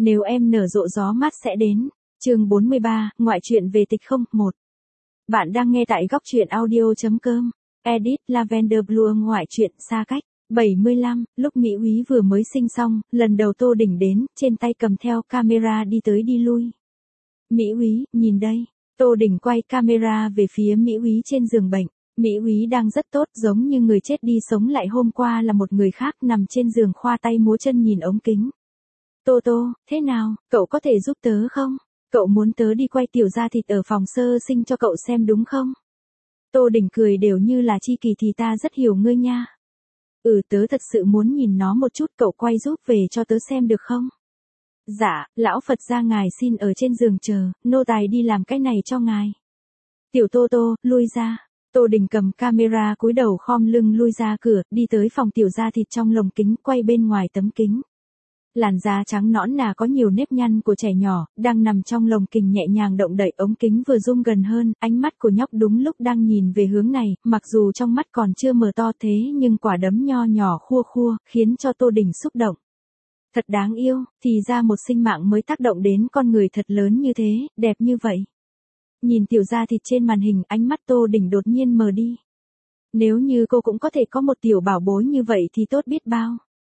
Nếu em nở rộ gió mát sẽ đến. Chương 43, ngoại truyện về tịch không, 1. Bạn đang nghe tại góc truyện audio.com. Edit Lavender Blue ngoại truyện xa cách. 75, lúc Mỹ Úy vừa mới sinh xong, lần đầu Tô Đình đến, trên tay cầm theo camera đi tới đi lui. Mỹ Úy, nhìn đây. Tô Đình quay camera về phía Mỹ Úy trên giường bệnh. Mỹ Úy đang rất tốt, giống như người chết đi sống lại hôm qua là một người khác nằm trên giường khoa tay múa chân nhìn ống kính. Tô Tô, thế nào, cậu có thể giúp tớ không? Cậu muốn tớ đi quay tiểu gia thịt ở phòng sơ sinh cho cậu xem đúng không? Tô Đình cười đều như là chi kỳ thì ta rất hiểu ngươi nha. Tớ thật sự muốn nhìn nó một chút, cậu quay giúp về cho tớ xem được không? Dạ, lão Phật gia ngài xin ở trên giường chờ, nô tài đi làm cái này cho ngài. Tiểu Tô Tô, lui ra. Tô Đình cầm camera cúi đầu khom lưng lui ra cửa, đi tới phòng tiểu gia thịt trong lồng kính, quay bên ngoài tấm kính. Làn da trắng nõn nà có nhiều nếp nhăn của trẻ nhỏ, đang nằm trong lồng kính nhẹ nhàng động đậy, ống kính vừa zoom gần hơn, ánh mắt của nhóc đúng lúc đang nhìn về hướng này, mặc dù trong mắt còn chưa mở to thế nhưng quả đấm nho nhỏ khua khua, khiến cho Tô Đình xúc động. Thật đáng yêu, thì ra một sinh mạng mới tác động đến con người thật lớn như thế, đẹp như vậy. Nhìn tiểu gia thịt trên màn hình, ánh mắt Tô Đình đột nhiên mờ đi. Nếu như cô cũng có thể có một tiểu bảo bối như vậy thì tốt biết bao.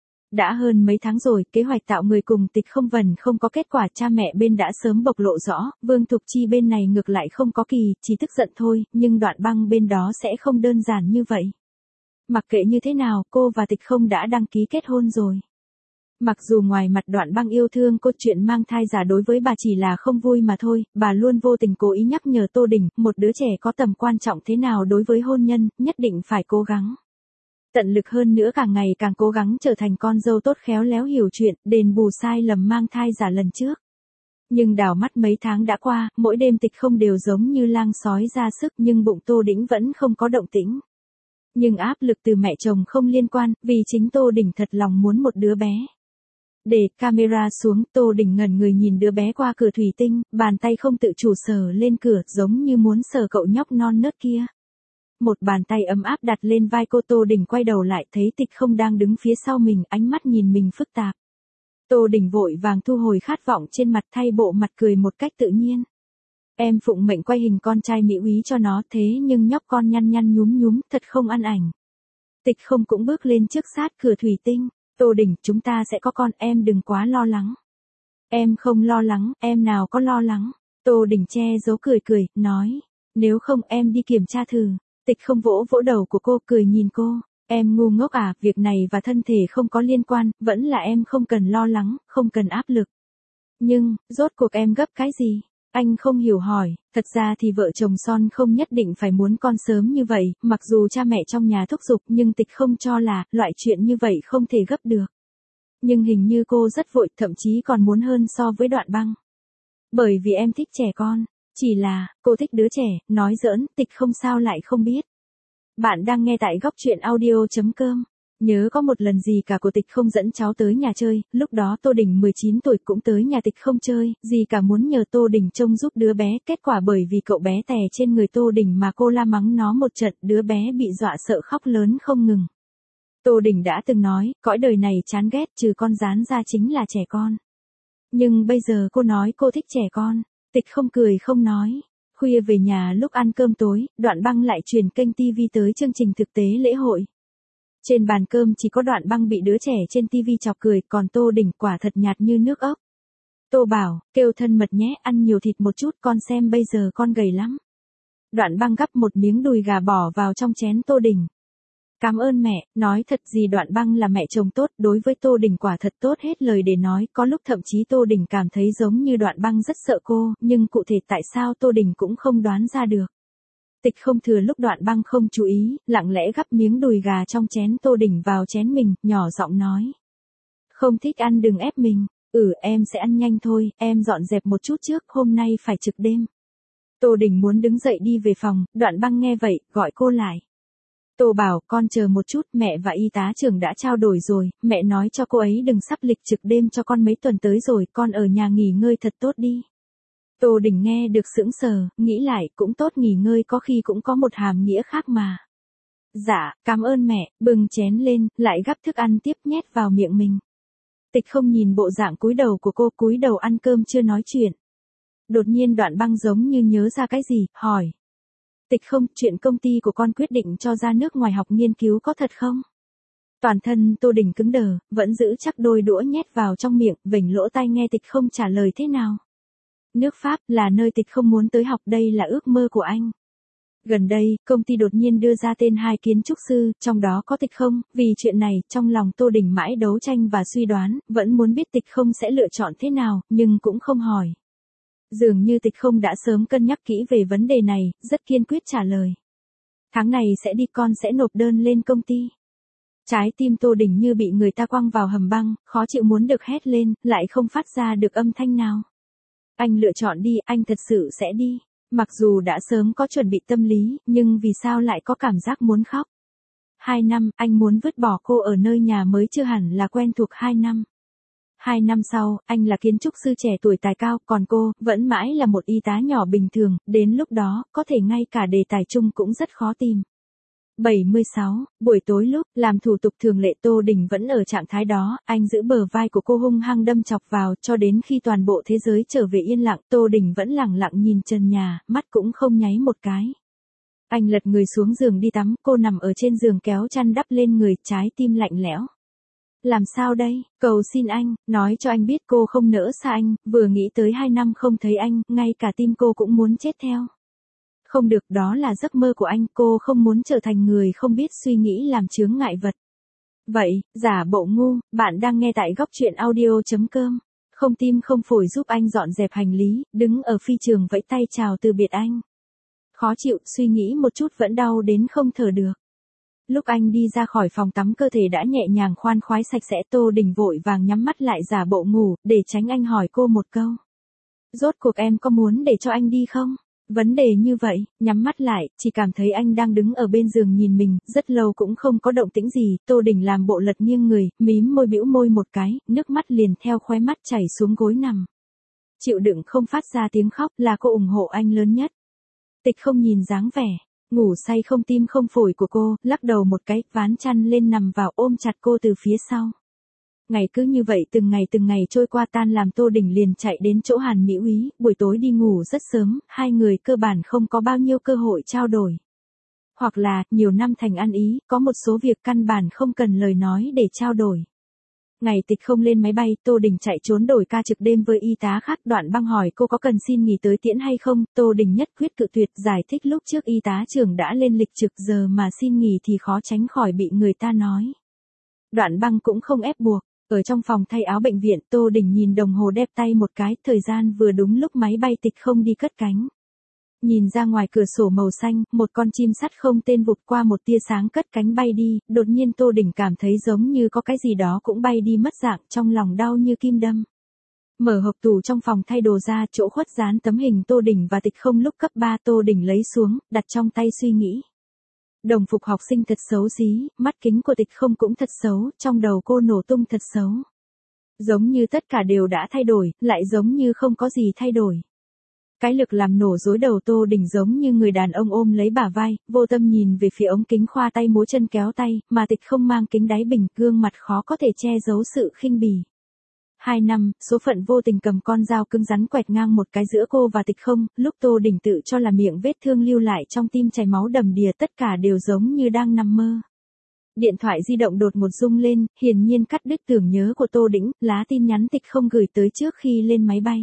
Đã hơn mấy tháng rồi, kế hoạch tạo người cùng tịch không vần không có kết quả, cha mẹ bên đã sớm bộc lộ rõ, Vương Thục Chi bên này ngược lại không có kỳ, chỉ tức giận thôi, nhưng Đoạn Băng bên đó sẽ không đơn giản như vậy. Mặc kệ như thế nào, cô và tịch không đã đăng ký kết hôn rồi. Mặc dù ngoài mặt Đoạn Băng yêu thương cô, chuyện mang thai giả đối với bà chỉ là không vui mà thôi, bà luôn vô tình cố ý nhắc nhở Tô Đình, một đứa trẻ có tầm quan trọng thế nào đối với hôn nhân, nhất định phải cố gắng. Tận lực hơn nữa, càng ngày càng cố gắng trở thành con dâu tốt, khéo léo hiểu chuyện, đền bù sai lầm mang thai giả lần trước. Nhưng đảo mắt mấy tháng đã qua, mỗi đêm tịch không đều giống như lang sói ra sức, nhưng bụng Tô Đình vẫn không có động tĩnh. Nhưng áp lực từ mẹ chồng không liên quan, vì chính Tô Đình thật lòng muốn một đứa bé. Để camera xuống, Tô Đình ngẩn người nhìn đứa bé qua cửa thủy tinh, bàn tay không tự chủ sờ lên cửa, giống như muốn sờ cậu nhóc non nớt kia. Một bàn tay ấm áp đặt lên vai cô. Tô Đình quay đầu lại thấy tịch không đang đứng phía sau mình, ánh mắt nhìn mình phức tạp. Tô Đình vội vàng thu hồi khát vọng trên mặt, thay bộ mặt cười một cách tự nhiên. Em phụng mệnh quay hình con trai Mỹ Úy cho nó, thế nhưng nhóc con nhăn nhăn nhúm nhúm, thật không ăn ảnh. Tịch không cũng bước lên trước sát cửa thủy tinh. Tô Đình, chúng ta sẽ có con, em đừng quá lo lắng. Em không lo lắng, em nào có lo lắng. Tô Đình che giấu cười cười, nói. Nếu không em đi kiểm tra thử. Tịch không vỗ vỗ đầu của cô, cười nhìn cô. Em ngu ngốc à, việc này và thân thể không có liên quan, vẫn là em không cần lo lắng, không cần áp lực. Nhưng, rốt cuộc em gấp cái gì? Anh không hiểu hỏi, thật ra thì vợ chồng son không nhất định phải muốn con sớm như vậy, mặc dù cha mẹ trong nhà thúc giục nhưng tịch không cho là, loại chuyện như vậy không thể gấp được. Nhưng hình như cô rất vội, thậm chí còn muốn hơn so với Đoạn Băng. Bởi vì em thích trẻ con. Chỉ là, cô thích đứa trẻ, nói giỡn, tịch không sao lại không biết. Bạn đang nghe tại góc truyện audio.com. Nhớ có một lần gì cả của tịch không dẫn cháu tới nhà chơi, lúc đó Tô Đình 19 tuổi cũng tới nhà tịch không chơi, gì cả muốn nhờ Tô Đình trông giúp đứa bé, kết quả bởi vì cậu bé tè trên người Tô Đình mà cô la mắng nó một trận, đứa bé bị dọa sợ khóc lớn không ngừng. Tô Đình đã từng nói, cõi đời này chán ghét trừ con rán ra chính là trẻ con. Nhưng bây giờ cô nói cô thích trẻ con. Tịch không cười không nói. Khuya về nhà lúc ăn cơm tối, Đoạn Băng lại chuyển kênh TV tới chương trình thực tế lễ hội. Trên bàn cơm chỉ có Đoạn Băng bị đứa trẻ trên TV chọc cười, còn Tô Đình quả thật nhạt như nước ốc. Tô bảo, kêu thân mật nhé, ăn nhiều thịt một chút, con xem bây giờ con gầy lắm. Đoạn Băng gắp một miếng đùi gà bỏ vào trong chén Tô Đình. Cảm ơn mẹ, nói thật gì Đoạn Băng là mẹ chồng tốt, đối với Tô Đình quả thật tốt hết lời để nói, có lúc thậm chí Tô Đình cảm thấy giống như Đoạn Băng rất sợ cô, nhưng cụ thể tại sao Tô Đình cũng không đoán ra được. Tịch không thừa lúc Đoạn Băng không chú ý, lặng lẽ gắp miếng đùi gà trong chén Tô Đình vào chén mình, nhỏ giọng nói. Không thích ăn đừng ép mình, em sẽ ăn nhanh thôi, em dọn dẹp một chút trước, hôm nay phải trực đêm. Tô Đình muốn đứng dậy đi về phòng, Đoạn Băng nghe vậy, gọi cô lại. Tô bảo, con chờ một chút, mẹ và y tá trưởng đã trao đổi rồi, mẹ nói cho cô ấy đừng sắp lịch trực đêm cho con mấy tuần tới rồi, con ở nhà nghỉ ngơi thật tốt đi. Tô Đình nghe được sững sờ, nghĩ lại, cũng tốt, nghỉ ngơi có khi cũng có một hàm nghĩa khác mà. Dạ, cảm ơn mẹ, bưng chén lên, lại gắp thức ăn tiếp nhét vào miệng mình. Tịch không nhìn bộ dạng cúi đầu của cô, cúi đầu ăn cơm chưa nói chuyện. Đột nhiên Đoạn Băng giống như nhớ ra cái gì, hỏi. Tịch không, chuyện công ty của con quyết định cho ra nước ngoài học nghiên cứu có thật không? Toàn thân Tô Đình cứng đờ, vẫn giữ chắc đôi đũa nhét vào trong miệng, vểnh lỗ tai nghe Tịch không trả lời thế nào. Nước Pháp là nơi Tịch không muốn tới học, đây là ước mơ của anh. Gần đây, công ty đột nhiên đưa ra tên 2 kiến trúc sư, trong đó có Tịch không, vì chuyện này, trong lòng Tô Đình mãi đấu tranh và suy đoán, vẫn muốn biết Tịch không sẽ lựa chọn thế nào, nhưng cũng không hỏi. Dường như Tịch không đã sớm cân nhắc kỹ về vấn đề này, rất kiên quyết trả lời. Tháng này sẽ đi, con sẽ nộp đơn lên công ty. Trái tim Tô Đình như bị người ta quăng vào hầm băng, khó chịu muốn được hét lên, lại không phát ra được âm thanh nào. Anh lựa chọn đi, anh thật sự sẽ đi. Mặc dù đã sớm có chuẩn bị tâm lý, nhưng vì sao lại có cảm giác muốn khóc? 2 năm, anh muốn vứt bỏ cô ở nơi nhà mới chưa hẳn là quen thuộc 2 năm. 2 năm sau, anh là kiến trúc sư trẻ tuổi tài cao, còn cô, vẫn mãi là một y tá nhỏ bình thường, đến lúc đó, có thể ngay cả đề tài chung cũng rất khó tìm. 76, buổi tối lúc, làm thủ tục thường lệ Tô Đình vẫn ở trạng thái đó, anh giữ bờ vai của cô hung hăng đâm chọc vào, cho đến khi toàn bộ thế giới trở về yên lặng, Tô Đình vẫn lẳng lặng nhìn trần nhà, mắt cũng không nháy một cái. Anh lật người xuống giường đi tắm, cô nằm ở trên giường kéo chăn đắp lên người, trái tim lạnh lẽo. Làm sao đây, cầu xin anh, nói cho anh biết cô không nỡ xa anh, vừa nghĩ tới 2 năm không thấy anh, ngay cả tim cô cũng muốn chết theo. Không được, đó là giấc mơ của anh, cô không muốn trở thành người không biết suy nghĩ làm chướng ngại vật. Vậy, giả bộ ngu, bạn đang nghe tại góc truyện audio.com. Không tim không phổi giúp anh dọn dẹp hành lý, đứng ở phi trường vẫy tay chào từ biệt anh. Khó chịu, suy nghĩ một chút vẫn đau đến không thở được. Lúc anh đi ra khỏi phòng tắm cơ thể đã nhẹ nhàng khoan khoái sạch sẽ, Tô Đình vội vàng nhắm mắt lại giả bộ ngủ, để tránh anh hỏi cô một câu. Rốt cuộc em có muốn để cho anh đi không? Vấn đề như vậy, nhắm mắt lại, chỉ cảm thấy anh đang đứng ở bên giường nhìn mình, rất lâu cũng không có động tĩnh gì, Tô Đình làm bộ lật nghiêng người, mím môi bĩu môi một cái, nước mắt liền theo khóe mắt chảy xuống gối nằm. Chịu đựng không phát ra tiếng khóc là cô ủng hộ anh lớn nhất. Tịch không nhìn dáng vẻ, ngủ say không tim không phổi của cô, lắc đầu một cái, ván chăn lên nằm vào ôm chặt cô từ phía sau. Ngày cứ như vậy từng ngày trôi qua, tan làm Tô Đình liền chạy đến chỗ Hàn Mỹ Úy, buổi tối đi ngủ rất sớm, hai người cơ bản không có bao nhiêu cơ hội trao đổi. Hoặc là, nhiều năm thành ăn ý, có một số việc căn bản không cần lời nói để trao đổi. Ngày Tịch không lên máy bay, Tô Đình chạy trốn đổi ca trực đêm với y tá khác, Đoạn Băng hỏi cô có cần xin nghỉ tới tiễn hay không, Tô Đình nhất quyết cự tuyệt, giải thích lúc trước y tá trưởng đã lên lịch trực, giờ mà xin nghỉ thì khó tránh khỏi bị người ta nói. Đoạn Băng cũng không ép buộc. Ở trong phòng thay áo bệnh viện, Tô Đình nhìn đồng hồ đeo tay một cái, thời gian vừa đúng lúc máy bay Tịch không đi cất cánh. Nhìn ra ngoài cửa sổ màu xanh, một con chim sắt không tên vụt qua một tia sáng cất cánh bay đi, đột nhiên Tô Đình cảm thấy giống như có cái gì đó cũng bay đi mất dạng, trong lòng đau như kim đâm. Mở hộp tủ trong phòng thay đồ ra, chỗ khuất dán tấm hình Tô Đình và Tịch không lúc cấp 3, Tô Đình lấy xuống, đặt trong tay suy nghĩ. Đồng phục học sinh thật xấu xí, mắt kính của Tịch không cũng thật xấu, trong đầu cô nổ tung thật xấu. Giống như tất cả đều đã thay đổi, lại giống như không có gì thay đổi. Cái lực làm nổ rối đầu Tô Đình giống như người đàn ông ôm lấy bả vai, vô tâm nhìn về phía ống kính khoa tay múa chân kéo tay, mà Tịch không mang kính đáy bình, gương mặt khó có thể che giấu sự khinh bỉ. 2 năm, số phận vô tình cầm con dao cứng rắn quẹt ngang một cái giữa cô và Tịch không, lúc Tô Đình tự cho là miệng vết thương lưu lại trong tim chảy máu đầm đìa, tất cả đều giống như đang nằm mơ. Điện thoại di động đột ngột rung lên, hiển nhiên cắt đứt tưởng nhớ của Tô Đình, lá tin nhắn Tịch không gửi tới trước khi lên máy bay.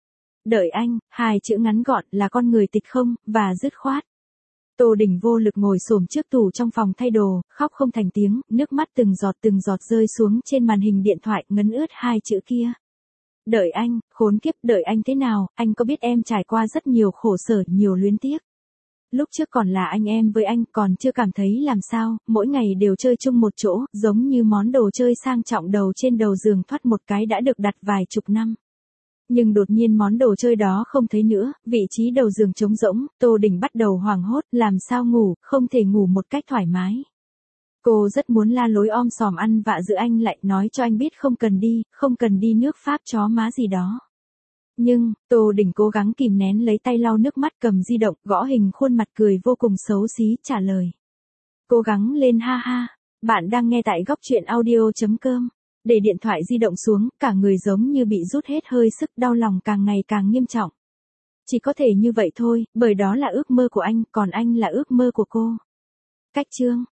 Đợi anh, 2 chữ ngắn gọn là con người Tịch không, và dứt khoát. Tô Đình vô lực ngồi xổm trước tủ trong phòng thay đồ, khóc không thành tiếng, nước mắt từng giọt rơi xuống trên màn hình điện thoại, ngấn ướt 2 chữ kia. Đợi anh, khốn kiếp, đợi anh thế nào, anh có biết em trải qua rất nhiều khổ sở, nhiều luyến tiếc. Lúc trước còn là anh em với anh, còn chưa cảm thấy làm sao, mỗi ngày đều chơi chung một chỗ, giống như món đồ chơi sang trọng đầu trên đầu giường thoát một cái đã được đặt vài chục năm. Nhưng đột nhiên món đồ chơi đó không thấy nữa, vị trí đầu giường trống rỗng, Tô Đình bắt đầu hoảng hốt, làm sao ngủ, không thể ngủ một cách thoải mái. Cô rất muốn la lối om sòm ăn vạ giữa anh, lại nói cho anh biết không cần đi nước Pháp chó má gì đó. Nhưng, Tô Đình cố gắng kìm nén lấy tay lau nước mắt, cầm di động, gõ hình khuôn mặt cười vô cùng xấu xí, trả lời. Cố gắng lên ha ha, bạn đang nghe tại góc truyện audio.com. Để điện thoại di động xuống, cả người giống như bị rút hết hơi sức, đau lòng càng ngày càng nghiêm trọng. Chỉ có thể như vậy thôi, bởi đó là ước mơ của anh, còn anh là ước mơ của cô. Cách chương